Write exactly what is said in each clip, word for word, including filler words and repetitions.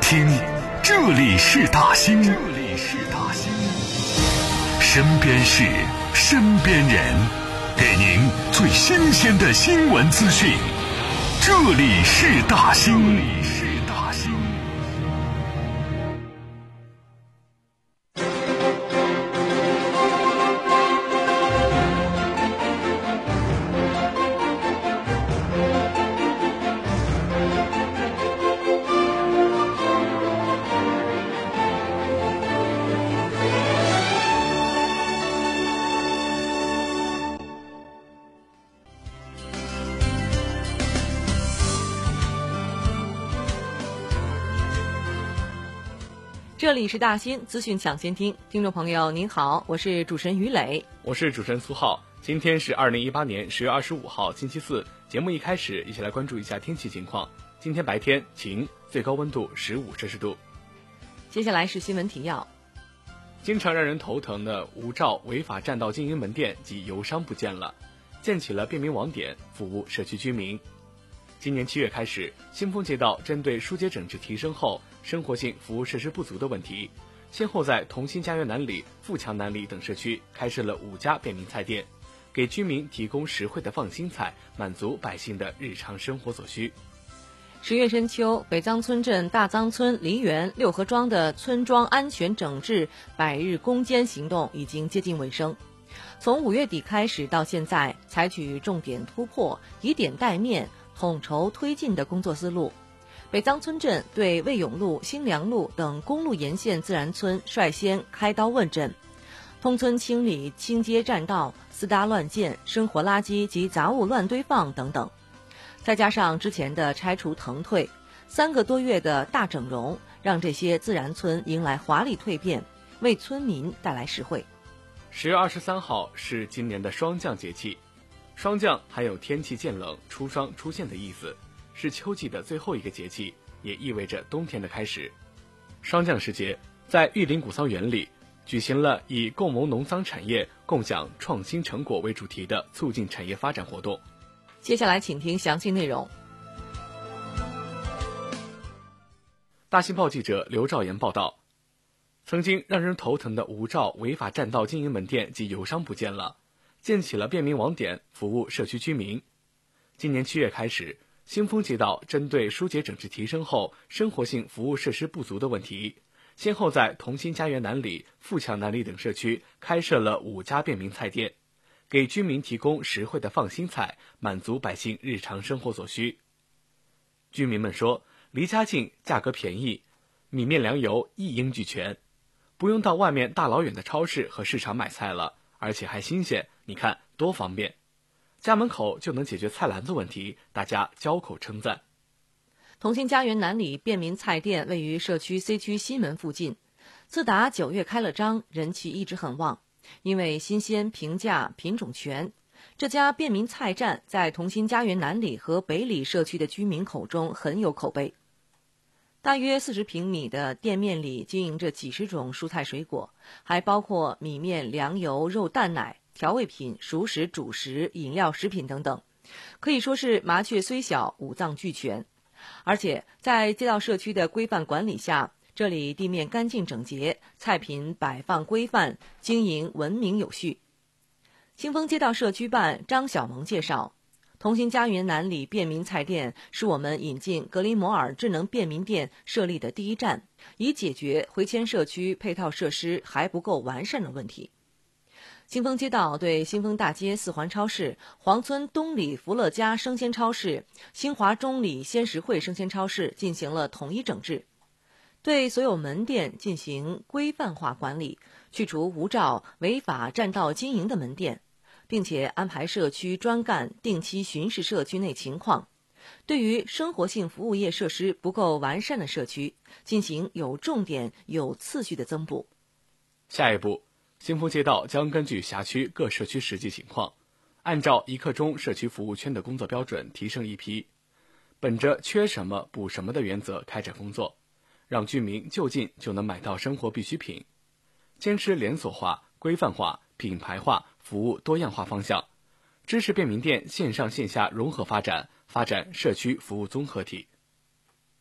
听，这里是大兴，这里是大兴，身边事，身边人，给您最新鲜的新闻资讯。这里是大兴，这里是大兴。 这里是大兴资讯抢先听，听众朋友您好，我是主持人于磊， 我是主持人苏浩。今天是二零一八年十月二十五号星期四，节目一开始一起来关注一下天气情况。今天白天晴，最高温度十五摄氏度。 接下来是新闻提要。 经常让人头疼的无照违法占道经营门店及油商不见了，建起了便民网点，服务社区居民。今年七月开始，新丰街道针对疏解整治提升后生活性服务设施不足的问题，先后在同心家园南里、富强南里等社区开设了五家便民菜店，给居民提供实惠的放心菜，满足百姓的日常生活所需。 十月深秋，北藏村镇大藏村梨园六合庄的村庄安全整治百日攻坚行动已经接近尾声。从五月底开始到现在，采取重点突破、以点带面、统筹推进的工作思路。北藏村镇对魏永路、新良路等公路沿线自然村率先开刀问诊，通村清理清街占道、私搭乱建、生活垃圾及杂物乱堆放等等。再加上之前的拆除腾退，三个多月的大整容，让这些自然村迎来华丽蜕变，为村民带来实惠。 十月二十三号是今年的霜降节气，霜降还有天气渐冷、初霜出现的意思，是秋季的最后一个节气，也意味着冬天的开始。霜降时节，在玉林古桑园里举行了以共谋农桑产业、共享创新成果为主题的促进产业发展活动。 接下来请听详细内容。 大新报记者刘兆岩报道，曾经让人头疼的无照违法占道经营门店及油商不见了，建起了便民网点，服务社区居民。今年七月开始，新丰街道针对疏解整治提升后生活性服务设施不足的问题，先后在同心家园南里、富强南里等社区开设了五家便民菜店，给居民提供实惠的放心菜，满足百姓日常生活所需。居民们说，离家近，价格便宜，米面粮油一应俱全，不用到外面大老远的超市和市场买菜了，而且还新鲜，你看多方便。家门口就能解决菜篮子问题，大家交口称赞。 同心家园南里便民菜店位于社区 C 区西门附近，自打九月开了张，人气一直很旺。因为新鲜、平价、品种全，这家便民菜站在同心家园南里和北里社区的居民口中很有口碑。大约四十平米的店面里经营着几十种蔬菜水果，还包括米面、粮油、肉蛋奶、调味品、熟食、主食、饮料、食品等等，可以说是麻雀虽小，五脏俱全。而且在街道社区的规范管理下，这里地面干净整洁，菜品摆放规范，经营文明有序。新丰街道社区办张小萌介绍，同心家园南里便民菜店是我们引进格林摩尔智能便民店设立的第一站，以解决回迁社区配套设施还不够完善的问题。新丰街道对新丰大街四环超市、黄村东里福乐家生鲜超市、新华中里鲜实惠生鲜超市进行了统一整治，对所有门店进行规范化管理，去除无照违法占道经营的门店，并且安排社区专干定期巡视社区内情况，对于生活性服务业设施不够完善的社区进行有重点有次序的增补。 下一步，新丰街道将根据辖区各社区实际情况，按照一刻钟社区服务圈的工作标准提升一批，本着缺什么补什么的原则开展工作，让居民就近就能买到生活必需品，坚持连锁化、规范化、品牌化、服务多样化方向，支持便民店线上线下融合发展，发展社区服务综合体。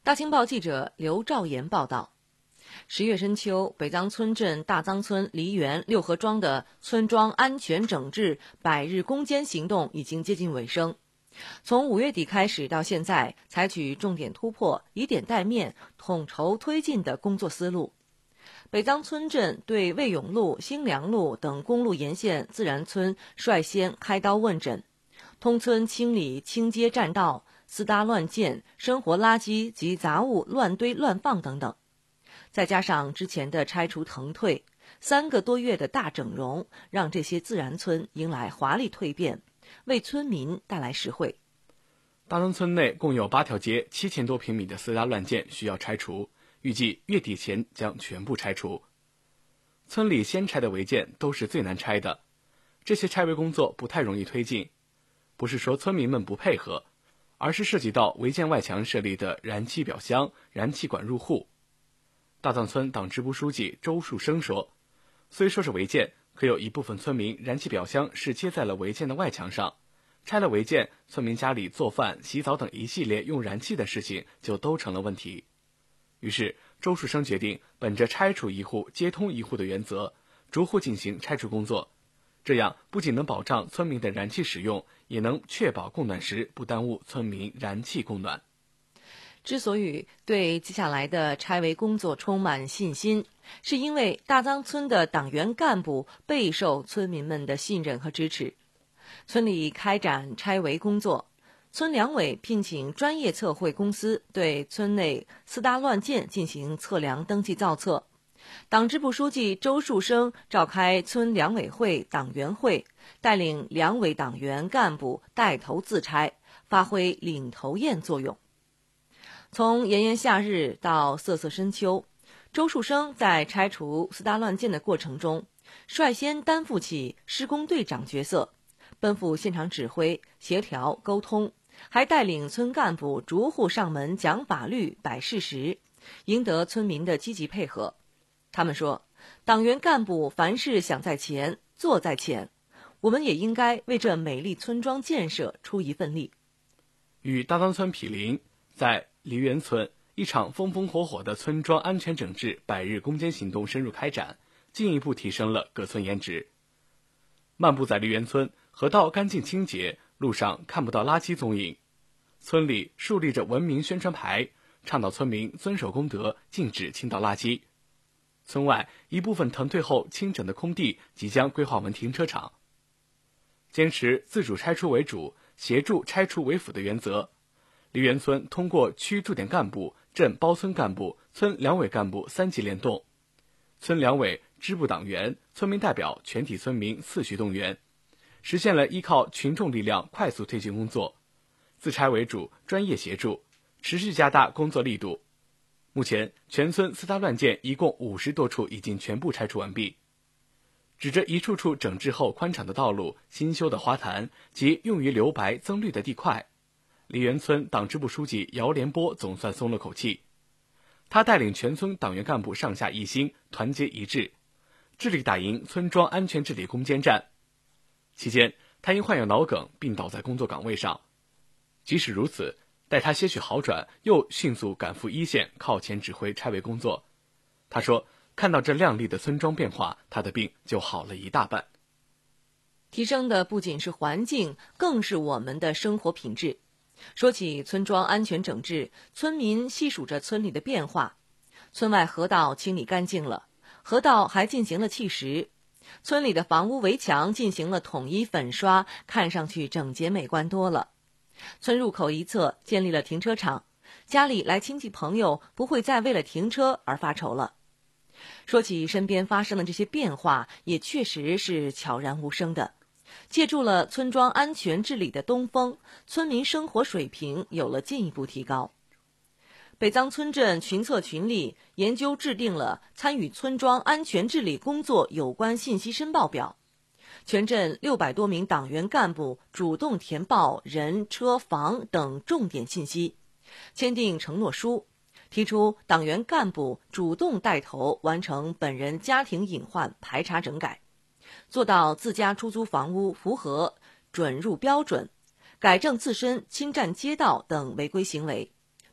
大清报记者刘兆岩报道，十月深秋，北藏村镇大藏村梨园六合庄的村庄安全整治百日攻坚行动已经接近尾声。从五月底开始到现在，采取重点突破、以点带面、统筹推进的工作思路。北藏村镇对魏永路、兴良路等公路沿线自然村率先开刀问诊，通村清理清街占道、私搭乱建、生活垃圾及杂物乱堆乱放等等。再加上之前的拆除腾退，三个多月的大整容，让这些自然村迎来华丽蜕变，为村民带来实惠。 大藏村内共有八条街，七千多平米的私搭乱建需要拆除，预计月底前将全部拆除。村里先拆的违建都是最难拆的，这些拆违工作不太容易推进。不是说村民们不配合，而是涉及到违建外墙设立的燃气表箱、燃气管入户。大藏村党支部书记周树生说，虽说是违建，可有一部分村民燃气表箱是接在了违建的外墙上，拆了违建，村民家里做饭、洗澡等一系列用燃气的事情就都成了问题。于是周树生决定本着拆除一户接通一户的原则，逐户进行拆除工作，这样不仅能保障村民的燃气使用，也能确保供暖时不耽误村民燃气供暖。 之所以对接下来的拆违工作充满信心，是因为大藏村的党员干部备受村民们的信任和支持。村里开展拆违工作，村两委聘请专业测绘公司对村内私搭乱建进行测量登记造册。党支部书记周树生召开村两委会党员会，带领两委党员干部带头自拆，发挥领头雁作用。从炎炎夏日到瑟瑟深秋，周树生在拆除私搭乱建的过程中，率先担负起施工队长角色，奔赴现场指挥、协调、沟通，还带领村干部逐户上门讲法律、摆事实，赢得村民的积极配合。他们说，党员干部凡事想在前，做在前，我们也应该为这美丽村庄建设出一份力。 与大藏村毗邻，在梨园村，一场风风火火的村庄安全整治百日攻坚行动深入开展，进一步提升了各村颜值。漫步在梨园村，河道干净清洁，路上看不到垃圾踪影。村里树立着文明宣传牌，倡导村民遵守公德，禁止倾倒垃圾。村外一部分腾退后清整的空地即将规划为停车场。坚持自主拆除为主，协助拆除为辅的原则，梨园村通过区驻点干部、镇包村干部、村两委干部三级联动，村两委、支部党员、村民代表、全体村民次序动员，实现了依靠群众力量快速推进工作，自拆为主，专业协助，持续加大工作力度。目前，全村私搭乱建一共五十多处已经全部拆除完毕。指着一处处整治后宽敞的道路、新修的花坛及用于留白增绿的地块，梨园村党支部书记姚连波总算松了口气。他带领全村党员干部上下一心，团结一致，致力打赢村庄安全治理攻坚战。期间，他因患有脑梗病倒在工作岗位上。即使如此，待他些许好转，又迅速赶赴一线，靠前指挥拆违工作。他说，看到这亮丽的村庄变化，他的病就好了一大半。 提升的不仅是环境，更是我们的生活品质。说起村庄安全整治，村民细数着村里的变化。村外河道清理干净了，河道还进行了砌石。村里的房屋围墙进行了统一粉刷，看上去整洁美观多了。村入口一侧建立了停车场，家里来亲戚朋友不会再为了停车而发愁了。说起身边发生的这些变化，也确实是悄然无声的。借助了村庄安全治理的东风，村民生活水平有了进一步提高。北藏村镇群策群力，研究制定了参与村庄安全治理工作有关信息申报表。全镇六百多名党员干部主动填报人、车、房等重点信息，签订承诺书，提出党员干部主动带头完成本人家庭隐患排查整改，做到自家出租房屋符合准入标准，改正自身侵占街道等违规行为，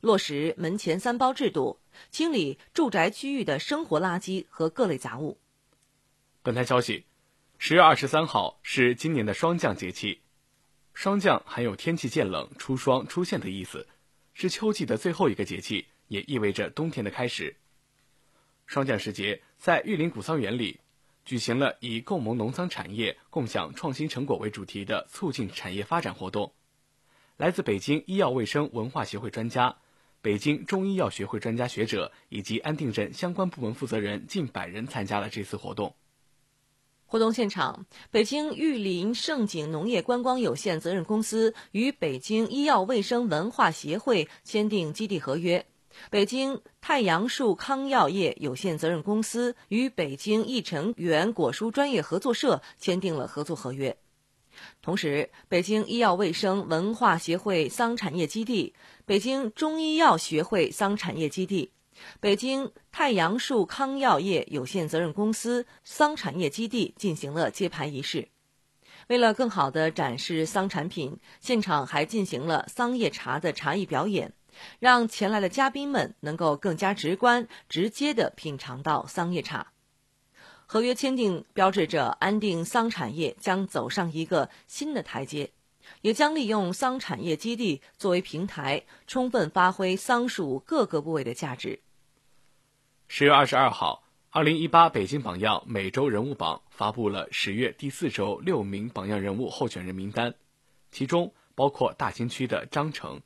落实门前三包制度，清理住宅区域的生活垃圾和各类杂物。 本台消息，十月二十三号是今年的霜降节气。霜降含有天气渐冷、出霜出现的意思，是秋季的最后一个节气，也意味着冬天的开始。霜降时节，在玉林古桑园里举行了以共谋农桑产业、共享创新成果为主题的促进产业发展活动。来自北京医药卫生文化协会专家、北京中医药学会专家学者以及安定镇相关部门负责人近百人参加了这次活动。 活动现场，北京玉林盛景农业观光有限责任公司与北京医药卫生文化协会签订基地合约，北京太阳树康药业有限责任公司与北京益成园果蔬专业合作社签订了合作合约。同时，北京医药卫生文化协会桑产业基地、北京中医药学会桑产业基地、北京太阳树康药业有限责任公司桑产业基地进行了揭牌仪式。为了更好地展示桑产品，现场还进行了桑叶茶的茶艺表演，让前来的嘉宾们能够更加直观、直接地品尝到桑叶茶。合约签订标志着安定桑产业将走上一个新的台阶，也将利用桑产业基地作为平台，充分发挥桑树各个部位的价值。 十月二十二号，二零一八北京榜样每周人物榜发布了十月第四周六名榜样人物候选人名单，其中包括大兴区的张成。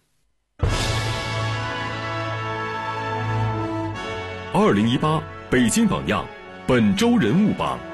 二零一八北京榜样本周人物榜。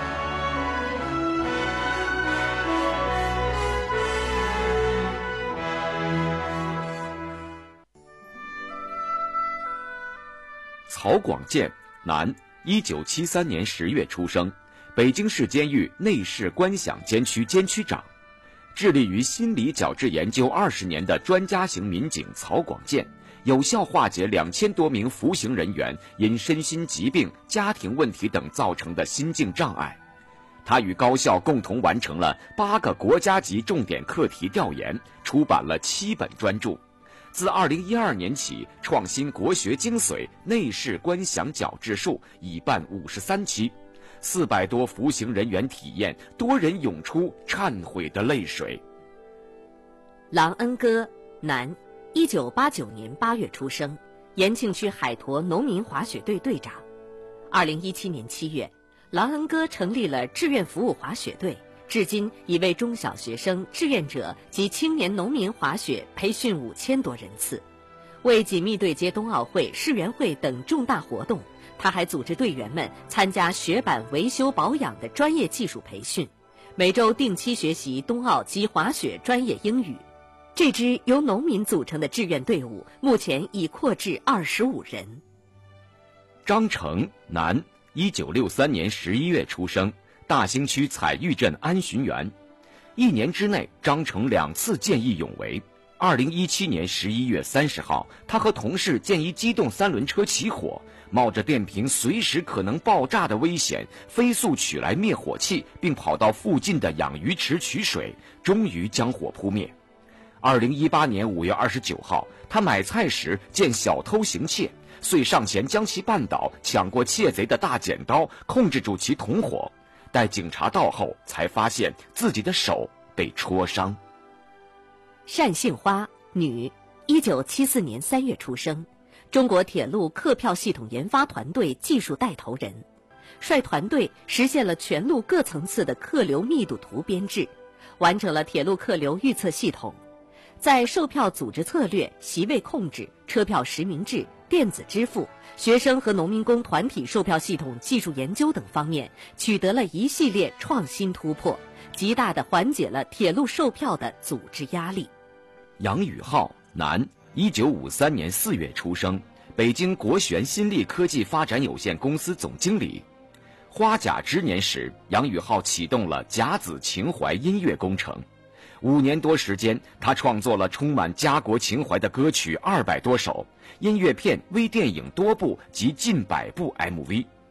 曹广建，男，一九七三年十月出生，北京市监狱内侍观想监区监区长，致力于心理矫治研究二十年的专家型民警曹广建，有效化解两千多名服刑人员因身心疾病、家庭问题等造成的心境障碍。他与高校共同完成了八个国家级重点课题调研，出版了七本专著。自二零一二年起，创新国学精髓内视观想矫治术已办五十三期，四百多服刑人员体验，多人涌出忏悔的泪水。 郎恩哥，男，一九八九年八月出生，延庆区海坨农民滑雪队队长。二零一七年七月，郎恩哥成立了志愿服务滑雪队，至今已为中小学生、志愿者及青年农民滑雪培训五千多人次。为紧密对接冬奥会、世园会等重大活动，他还组织队员们参加雪板维修保养的专业技术培训，每周定期学习冬奥及滑雪专业英语。这支由农民组成的志愿队伍目前已扩至二十五人。 张成，男，一九六三年十一月出生，大兴区彩玉镇安巡园。一年之内，张成两次见义勇为。二零一七年十一月三十号，他和同事见一机动三轮车起火，冒着电瓶随时可能爆炸的危险，飞速取来灭火器，并跑到附近的养鱼池取水，终于将火扑灭。二零一八年五月二十九号，他买菜时见小偷行窃，遂上前将其绊倒，抢过窃贼的大剪刀，控制住其同伙。待警察到后，才发现自己的手被戳伤。 单杏花，女，一九七四年三月出生，中国铁路客票系统研发团队技术带头人，率团队实现了全路各层次的客流密度图编制，完成了铁路客流预测系统。在售票组织策略、席位控制、车票实名制、电子支付、学生和农民工团体售票系统技术研究等方面取得了一系列创新突破，极大地缓解了铁路售票的组织压力。 杨宇浩，男，一九五三年四月出生，北京国旋新力科技发展有限公司总经理。花甲之年时，杨宇浩启动了甲子情怀音乐工程。五年多时间，他创作了充满家国情怀的歌曲二百多首，音乐片、微电影多部及近百部 M V。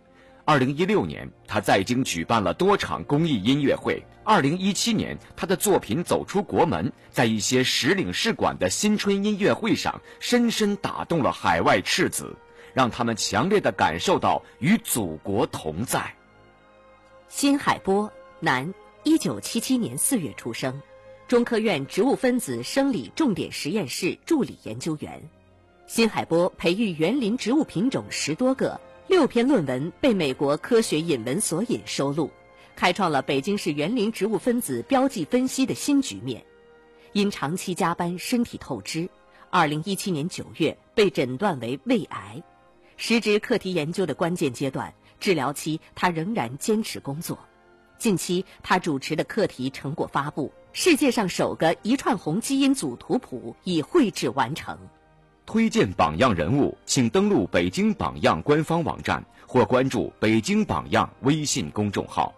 二零一六年，他在京举办了多场公益音乐会。二零一七年，他的作品走出国门，在一些使领事馆的新春音乐会上，深深打动了海外赤子，让他们强烈地感受到与祖国同在。 辛海波，男，一九七七年四月出生，中科院植物分子生理重点实验室助理研究员。辛海波培育园林植物品种十多个，六篇论文被美国科学引文索引收录，开创了北京市园林植物分子标记分析的新局面。因长期加班，身体透支，二零一七年九月被诊断为胃癌。时值课题研究的关键阶段，治疗期他仍然坚持工作。近期他主持的课题成果发布，世界上首个一串红基因组图谱已绘制完成。 推荐榜样人物，请登录北京榜样官方网站或关注北京榜样微信公众号。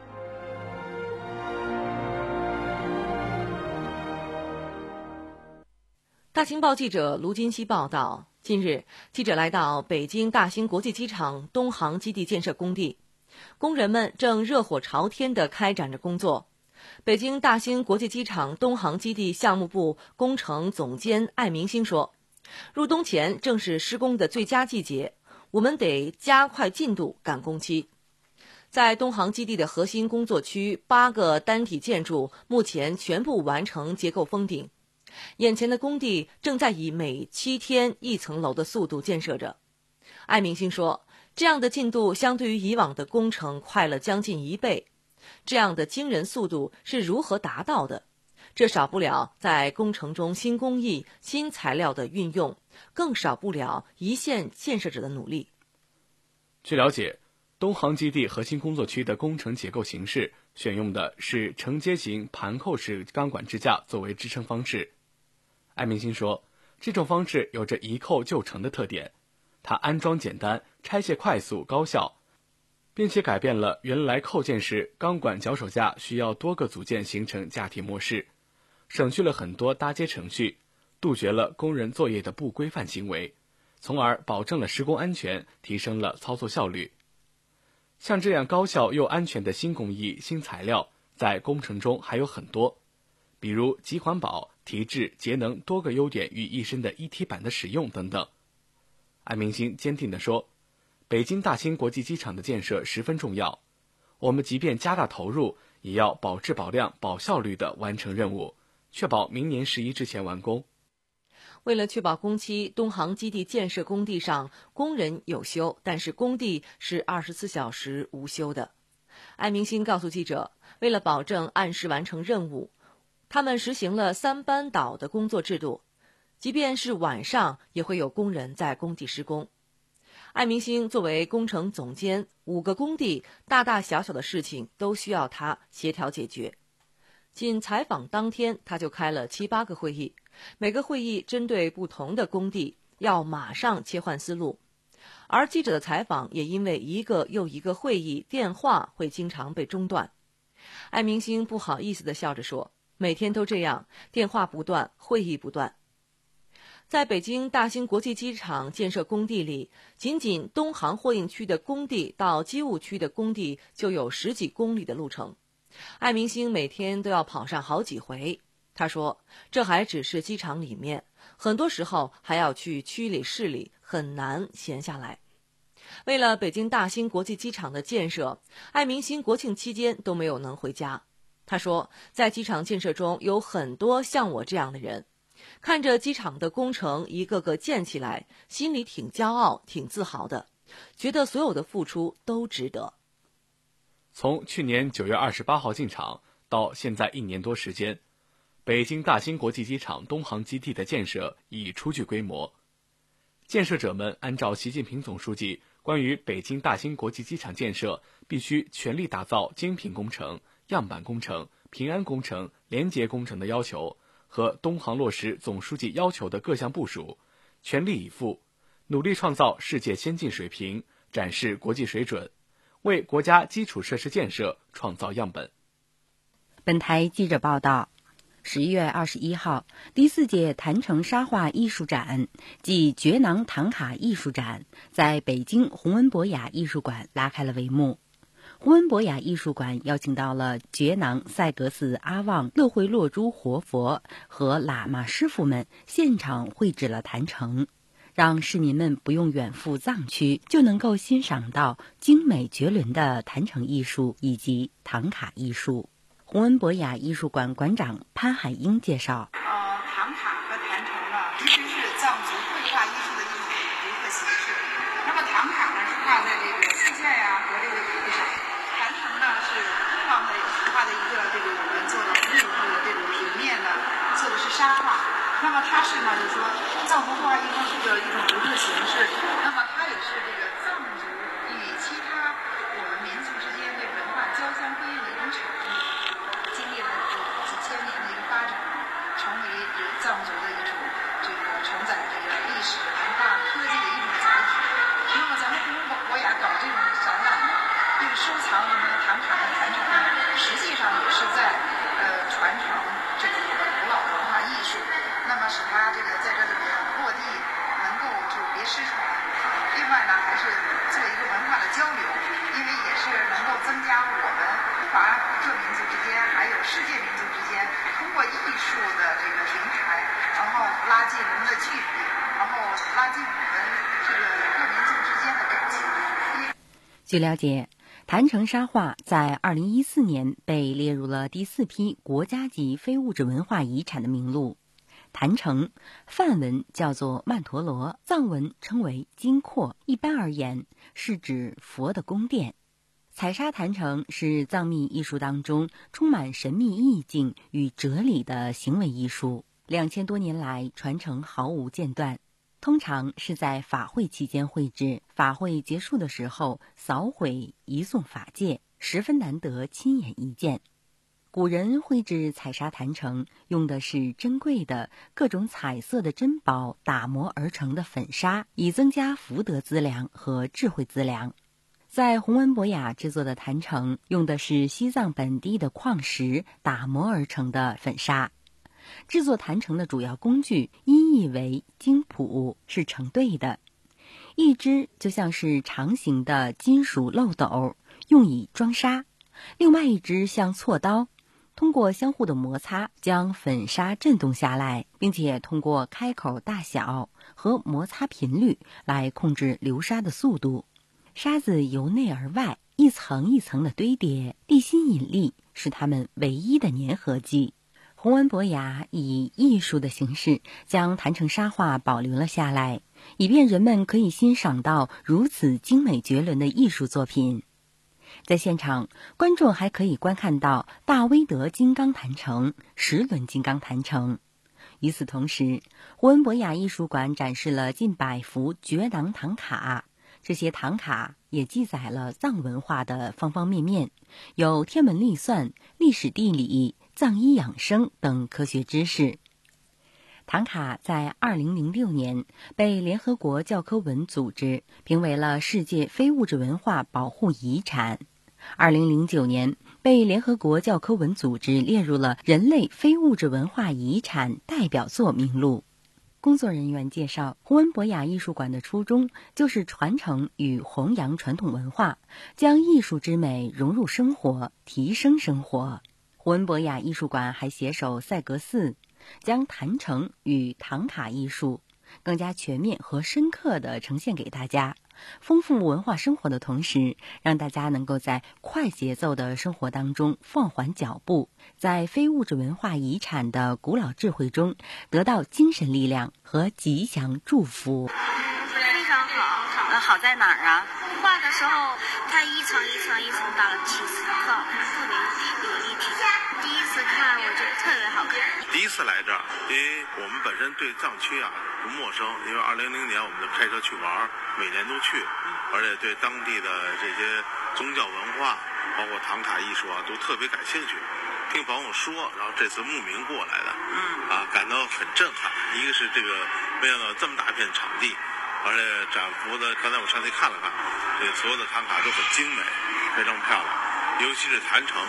大新报记者卢金熙报道，近日，记者来到北京大兴国际机场东航基地建设工地，工人们正热火朝天地开展着工作。北京大兴国际机场东航基地项目部工程总监艾明星说，入冬前正是施工的最佳季节，我们得加快进度赶工期。在东航基地的核心工作区，八个单体建筑目前全部完成结构封顶，眼前的工地正在以每七天一层楼的速度建设着。艾明星说，这样的进度相对于以往的工程快了将近一倍。这样的惊人速度是如何达到的？这少不了在工程中新工艺、新材料的运用，更少不了一线建设者的努力。 据了解，东航基地核心工作区的工程结构形式选用的是承接型盘扣式钢管支架作为支撑方式。艾明星说，这种方式有着一扣就成的特点，它安装简单，拆卸快速高效，并且改变了原来扣件时钢管脚手架需要多个组件形成架体模式，省去了很多搭接程序，杜绝了工人作业的不规范行为，从而保证了施工安全，提升了操作效率。像这样高效又安全的新工艺、新材料，在工程中还有很多，比如集环保、提质、节能多个优点于一身的一体板的使用等等。艾明星坚定地说，北京大兴国际机场的建设十分重要，我们即便加大投入，也要保质保量、保效率地完成任务，确保明年十一之前完工。 为了确保工期，东航基地建设工地上工人有休，但是工地是二十四小时无休的。艾明星告诉记者，为了保证按时完成任务，他们实行了三班倒的工作制度，即便是晚上也会有工人在工地施工。艾明星作为工程总监，五个工地大大小小的事情都需要他协调解决。仅采访当天，他就开了七八个会议，每个会议针对不同的工地，要马上切换思路。而记者的采访也因为一个又一个会议电话会经常被中断。艾明星不好意思地笑着说，每天都这样，电话不断，会议不断。在北京大兴国际机场建设工地里，仅仅东航货运区的工地到机务区的工地就有十几公里的路程。艾明星每天都要跑上好几回。他说，这还只是机场里面，很多时候还要去区里市里，很难闲下来。为了北京大兴国际机场的建设，艾明星国庆期间都没有能回家。他说，在机场建设中有很多像我这样的人，看着机场的工程一个个建起来，心里挺骄傲、挺自豪的，觉得所有的付出都值得。 从去年九月二十八号进场到现在一年多时间，北京大兴国际机场东航基地的建设已初具规模。建设者们按照习近平总书记关于北京大兴国际机场建设必须全力打造精品工程、样板工程、平安工程、廉洁工程的要求和东航落实总书记要求的各项部署，全力以赴，努力创造世界先进水平，展示国际水准，为国家基础设施建设创造样本。 本台记者报道， 十一月二十一号，第四届坛城沙画艺术展暨觉囊唐卡艺术展在北京弘文博雅艺术馆拉开了帷幕。弘文博雅艺术馆邀请到了觉囊、赛格寺、阿旺、乐会落珠活佛和喇嘛师傅们现场绘制了坛城，让市民们不用远赴藏区就能够欣赏到精美绝伦的坛城艺术以及唐卡艺术。弘文博雅艺术馆馆长潘海英介绍， 呃，唐卡和坛城呢，其实是藏族绘画艺术的一种独特形式。那么唐卡呢是画在这个丝线呀、和这个皮上，坛城呢是放在画的一个这个我们做的木头的这种平面呢，做的是沙画。那么它是呢，就是说藏族绘画艺术的一种独特形式。那么它也是这个藏族与其他我们民族之间这文化交相辉映的一种产物。经历了几千年的一个发展，成为藏族的一种这个承载这个历史文化科技的一种载体。那么咱们弘文博雅搞这种展览呢，这个收藏我们唐卡和坛城呢，实际上也是在呃传承这个古老的文化艺术，那么使它这个在这里面落地能够就别失传。另外呢，还是做一个文化的交流，因为也是能够增加我们华各民族之间还有世界民族之间通过艺术的这个平台，然后拉近我们的距离，然后拉近我们这个各民族之间的感情。 据了解，坛城沙画在二零一四年被列入了第四批国家级非物质文化遗产的名录。坛城梵文叫做曼陀罗，藏文称为金廓，一般而言是指佛的宫殿。采砂坛城是藏密艺术当中充满神秘意境与哲理的行为艺术，两千多年来传承毫无间断。通常是在法会期间绘制，法会结束的时候扫毁移送法界，十分难得亲眼一见。古人绘制采砂坛城用的是珍贵的各种彩色的珍宝打磨而成的粉砂，以增加福德资粮和智慧资粮。在弘文博雅制作的坛城用的是西藏本地的矿石打磨而成的粉砂。制作坛城的主要工具音译为经谱，是成对的，一只就像是长形的金属漏斗，用以装沙，另外一只像锉刀，通过相互的摩擦将粉砂震动下来，并且通过开口大小和摩擦频率来控制流沙的速度。沙子由内而外一层一层的堆叠，地心引力是它们唯一的粘合剂。弘文博雅以艺术的形式将坛城沙画保留了下来，以便人们可以欣赏到如此精美绝伦的艺术作品。在现场，观众还可以观看到大威德金刚坛城、十轮金刚坛城。与此同时，弘文博雅艺术馆展示了近百幅觉囊唐卡，这些唐卡也记载了藏文化的方方面面，有天文历算、历史地理、藏医养生等科学知识。唐卡在二零零六年被联合国教科文组织评为了世界非物质文化保护遗产，二零零九年被联合国教科文组织列入了人类非物质文化遗产代表作名录。工作人员介绍，弘文博雅艺术馆的初衷就是传承与弘扬传统文化，将艺术之美融入生活，提升生活。弘文博雅艺术馆还携手赛格寺，将坛城与唐卡艺术更加全面和深刻地呈现给大家，丰富文化生活的同时，让大家能够在快节奏的生活当中放缓脚步，在非物质文化遗产的古老智慧中得到精神力量和吉祥祝福。 非常好，呃，好在哪儿啊？画的时候，它一层一层一层打了七层，特别有立体感。第一次看，我觉得特别好看。 第一次来这儿，因为我们本身对藏区啊不陌生，因为二零零年我们就开车去玩，每年都去，而且对当地的这些宗教文化，包括唐卡艺术啊，都特别感兴趣。听朋友说，然后这次慕名过来的，嗯，啊，感到很震撼。一个是这个没想到这么大片场地，而且展服的，刚才我上去看了看，这所有的唐卡都很精美，非常漂亮。尤其是坛城，坛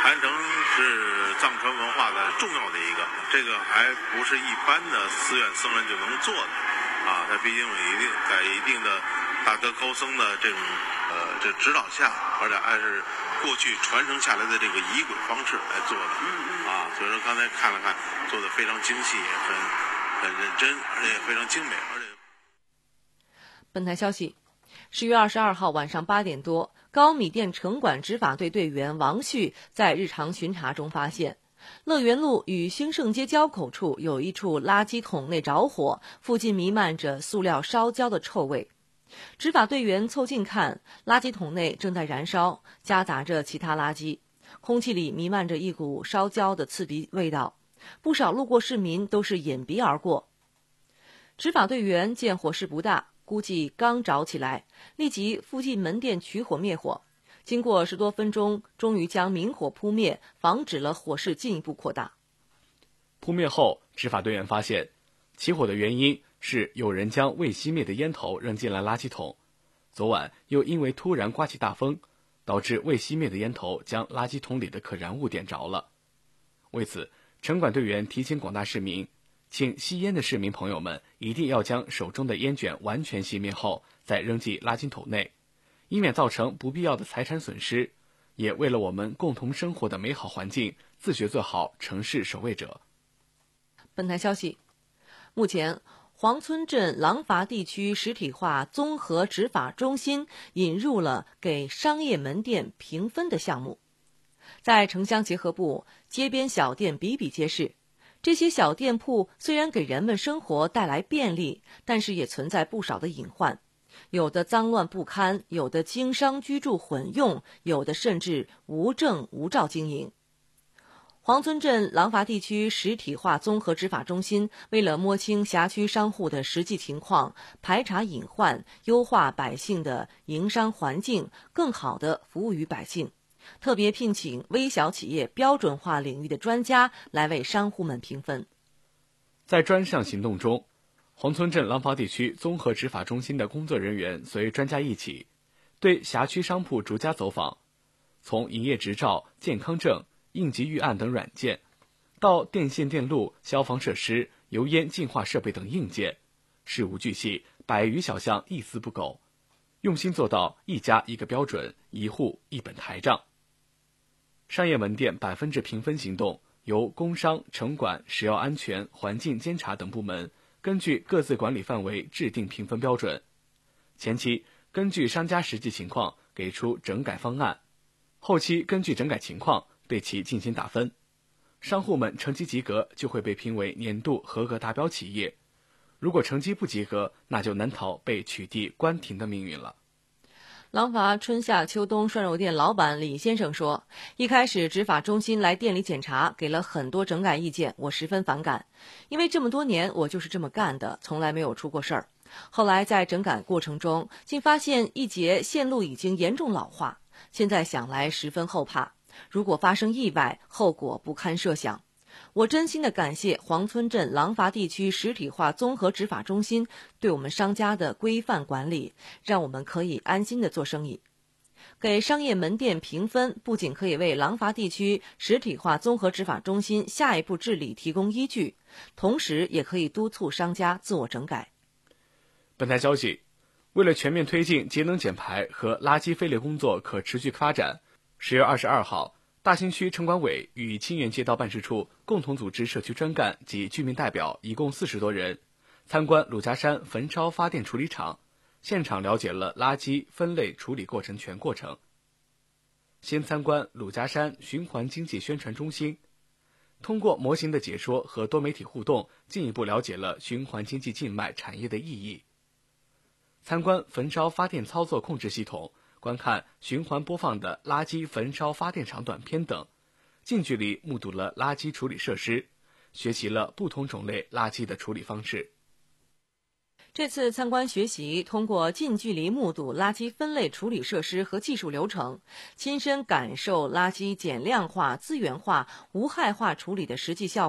坛城是藏传文化的重要的一个，这个还不是一般的寺院僧人就能做的啊，它毕竟有一定在一定的大德高僧的这种呃这指导下，而且按是过去传承下来的这个仪轨方式来做的啊，所以说刚才看了看，做的非常精细，也很很认真，而且也非常精美，而且。 本台消息，十月二十二号晚上八点多，高米店城管执法队队员王旭在日常巡查中发现，乐园路与兴盛街交口处有一处垃圾桶内着火，附近弥漫着塑料烧焦的臭味。执法队员凑近看，垃圾桶内正在燃烧，夹杂着其他垃圾，空气里弥漫着一股烧焦的刺鼻味道，不少路过市民都是掩鼻而过。执法队员见火势不大，估计刚着起来，立即附近门店取火灭火。经过十多分钟，终于将明火扑灭，防止了火势进一步扩大。 扑灭后，执法队员发现，起火的原因是有人将未熄灭的烟头扔进了垃圾桶。昨晚又因为突然刮起大风，导致未熄灭的烟头将垃圾桶里的可燃物点着了。为此，城管队员提醒广大市民，请吸烟的市民朋友们一定要将手中的烟卷完全熄灭后再扔进垃圾桶内，以免造成不必要的财产损失，也为了我们共同生活的美好环境，自觉做好城市守卫者。 本台消息，目前黄村镇廊坊地区实体化综合执法中心引入了给商业门店评分的项目。在城乡结合部，街边小店比比皆是。这些小店铺虽然给人们生活带来便利，但是也存在不少的隐患，有的脏乱不堪，有的经商居住混用，有的甚至无证无照经营。黄村镇廊坊地区实体化综合执法中心为了摸清辖区商户的实际情况，排查隐患，优化百姓的营商环境，更好地服务于百姓，特别聘请微小企业标准化领域的专家来为商户们评分。 在专项行动中，黄村镇廊坊地区综合执法中心的工作人员随专家一起，对辖区商铺逐家走访，从营业执照、健康证、应急预案等软件，到电线电路、消防设施、油烟净化设备等硬件，事无巨细，百余小项一丝不苟，用心做到一家一个标准，一户一本台账。商业门店百分制评分行动由工商、城管、食药安全、环境监察等部门根据各自管理范围制定评分标准，前期根据商家实际情况给出整改方案，后期根据整改情况对其进行打分，商户们成绩及格就会被评为年度合格达标企业，如果成绩不及格，那就难逃被取缔关停的命运了。 廊坊春夏秋冬涮肉店老板李先生说，一开始执法中心来店里检查，给了很多整改意见，我十分反感，因为这么多年我就是这么干的，从来没有出过事儿。后来在整改过程中，竟发现一节线路已经严重老化，现在想来十分后怕，如果发生意外，后果不堪设想。我真心的感谢黄村镇廊坊地区实体化综合执法中心对我们商家的规范管理，让我们可以安心的做生意。给商业门店评分，不仅可以为廊坊地区实体化综合执法中心下一步治理提供依据，同时也可以督促商家自我整改。 本台消息，为了全面推进节能减排和垃圾分类工作可持续发展，十月二十二号，大兴区城管委与清源街道办事处共同组织社区专干及居民代表一共四十多人，参观鲁家山焚烧发电处理厂，现场了解了垃圾分类处理过程全过程。先参观鲁家山循环经济宣传中心，通过模型的解说和多媒体互动，进一步了解了循环经济静脉产业的意义。参观焚烧发电操作控制系统，观看循环播放的垃圾焚烧发电厂短片等，近距离目睹了垃圾处理设施，学习了不同种类垃圾的处理方式。 这次参观学习，通过近距离目睹垃圾分类处理设施和技术流程，亲身感受垃圾减量化、资源化、无害化处理的实际效果，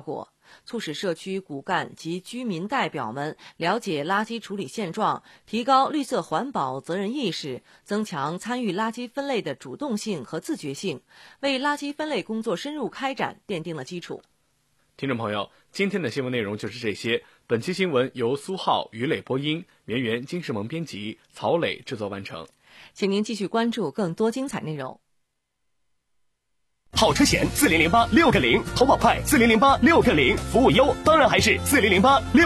促使社区骨干及居民代表们了解垃圾处理现状，提高绿色环保责任意识，增强参与垃圾分类的主动性和自觉性，为垃圾分类工作深入开展奠定了基础。 听众朋友，今天的新闻内容就是这些。本期新闻由苏浩、于磊播音，绵源、金世萌编辑，曹磊制作完成。 请您继续关注更多精彩内容。 好车险四零零八六个零，投保快四零零八六个零，服务优当然还是四零零八六。